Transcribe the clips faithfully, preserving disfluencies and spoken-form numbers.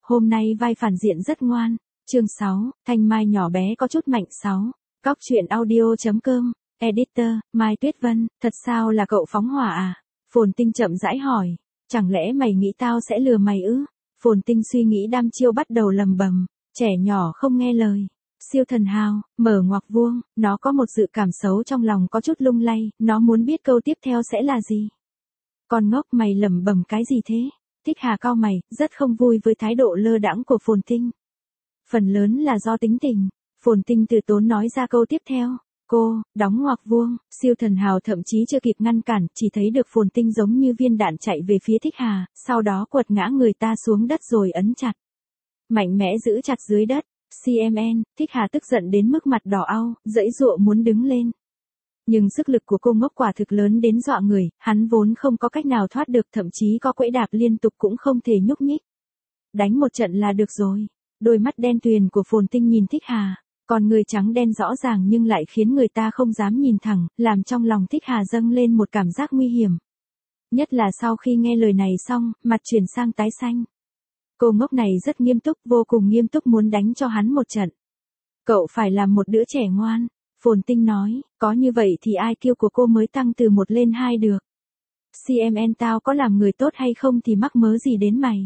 hôm nay vai phản diện rất ngoan. Chương sáu, Thanh Mai nhỏ bé có chút mạnh. Sáu. Cóc truyện audio chấm com, editor, Mai Tuyết Vân, thật sao là cậu phóng hỏa à? Phồn Tinh chậm rãi hỏi, chẳng lẽ mày nghĩ tao sẽ lừa mày ư? Phồn Tinh suy nghĩ đăm chiêu bắt đầu lầm bầm, trẻ nhỏ không nghe lời. Siêu thần hào, mở ngoặc vuông, nó có một dự cảm xấu trong lòng có chút lung lay, nó muốn biết câu tiếp theo sẽ là gì. Con ngốc mày lẩm bẩm cái gì thế? Thích Hà cau mày, rất không vui với thái độ lơ đãng của Phồn Tinh. Phần lớn là do tính tình. Phồn Tinh từ tốn nói ra câu tiếp theo. Cô, đóng ngoặc vuông, siêu thần hào thậm chí chưa kịp ngăn cản, chỉ thấy được Phồn Tinh giống như viên đạn chạy về phía Thích Hà, sau đó quật ngã người ta xuống đất rồi ấn chặt. Mạnh mẽ giữ chặt dưới đất. xê em en, Thích Hà tức giận đến mức mặt đỏ au, giãy giụa muốn đứng lên. Nhưng sức lực của cô ngốc quả thực lớn đến dọa người, hắn vốn không có cách nào thoát được, thậm chí có quẫy đạp liên tục cũng không thể nhúc nhích. Đánh một trận là được rồi. Đôi mắt đen tuyền của Phồn Tinh nhìn Thích Hà, còn người trắng đen rõ ràng nhưng lại khiến người ta không dám nhìn thẳng, làm trong lòng Thích Hà dâng lên một cảm giác nguy hiểm. Nhất là sau khi nghe lời này xong, mặt chuyển sang tái xanh. Cô ngốc này rất nghiêm túc, vô cùng nghiêm túc muốn đánh cho hắn một trận. Cậu phải làm một đứa trẻ ngoan. Phồn Tinh nói, có như vậy thì i kiu của cô mới tăng từ một lên hai được. xê em en tao có làm người tốt hay không thì mắc mớ gì đến mày.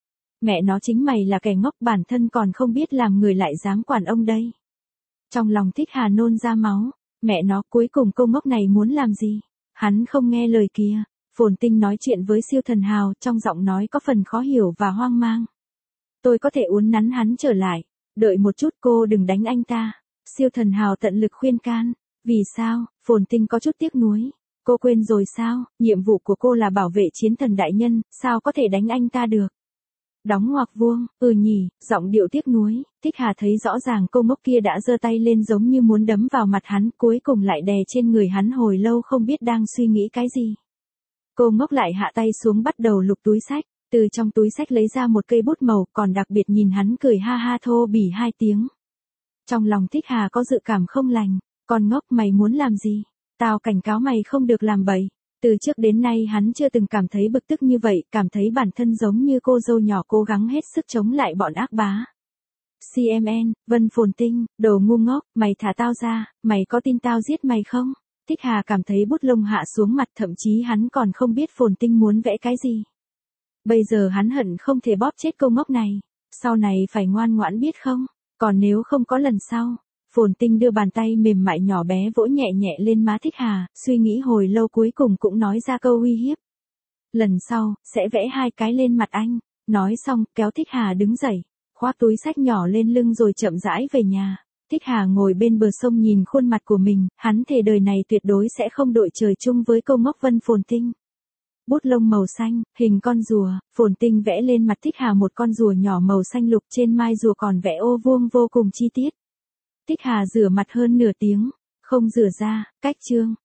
Mẹ nó chính mày là kẻ ngốc, bản thân còn không biết làm người lại dám quản ông đây. Trong lòng Thích Hà nôn ra máu, mẹ nó cuối cùng cô ngốc này muốn làm gì? Hắn không nghe lời kia. Phồn Tinh nói chuyện với siêu thần hào, trong giọng nói có phần khó hiểu và hoang mang. Tôi có thể uốn nắn hắn trở lại. Đợi một chút, cô đừng đánh anh ta. Siêu thần hào tận lực khuyên can. Vì sao? Phồn Tinh có chút tiếc nuối. Cô quên rồi sao? Nhiệm vụ của cô là bảo vệ chiến thần đại nhân, sao có thể đánh anh ta được? Đóng ngoặc vuông, ừ nhỉ, giọng điệu tiếc nuối. Thích Hà thấy rõ ràng cô ngốc kia đã giơ tay lên giống như muốn đấm vào mặt hắn, cuối cùng lại đè trên người hắn hồi lâu không biết đang suy nghĩ cái gì. Cô ngốc lại hạ tay xuống bắt đầu lục túi sách, từ trong túi sách lấy ra một cây bút màu, còn đặc biệt nhìn hắn cười ha ha thô bỉ hai tiếng. Trong lòng Thích Hà có dự cảm không lành, con ngốc mày muốn làm gì? Tao cảnh cáo mày không được làm bậy. Từ trước đến nay hắn chưa từng cảm thấy bực tức như vậy, cảm thấy bản thân giống như cô dâu nhỏ cố gắng hết sức chống lại bọn ác bá. xê em en, Vân Phồn Tinh, đồ ngu ngốc, mày thả tao ra, mày có tin tao giết mày không? Thích Hà cảm thấy bút lông hạ xuống mặt, thậm chí hắn còn không biết Phồn Tinh muốn vẽ cái gì. Bây giờ hắn hận không thể bóp chết cô ngốc này. Sau này phải ngoan ngoãn biết không? Còn nếu không có lần sau. Phồn Tinh đưa bàn tay mềm mại nhỏ bé vỗ nhẹ nhẹ lên má Thích Hà, suy nghĩ hồi lâu cuối cùng cũng nói ra câu uy hiếp. Lần sau, sẽ vẽ hai cái lên mặt anh. Nói xong, kéo Thích Hà đứng dậy, khoác túi sách nhỏ lên lưng rồi chậm rãi về nhà. Thích Hà ngồi bên bờ sông nhìn khuôn mặt của mình, hắn thề đời này tuyệt đối sẽ không đội trời chung với câu ngốc Vân Phồn Tinh. Bút lông màu xanh, hình con rùa, Phồn Tinh vẽ lên mặt Thích Hà một con rùa nhỏ màu xanh lục, trên mai rùa còn vẽ ô vuông vô cùng chi tiết. Thích Hà rửa mặt hơn nửa tiếng, không rửa ra, cách chương.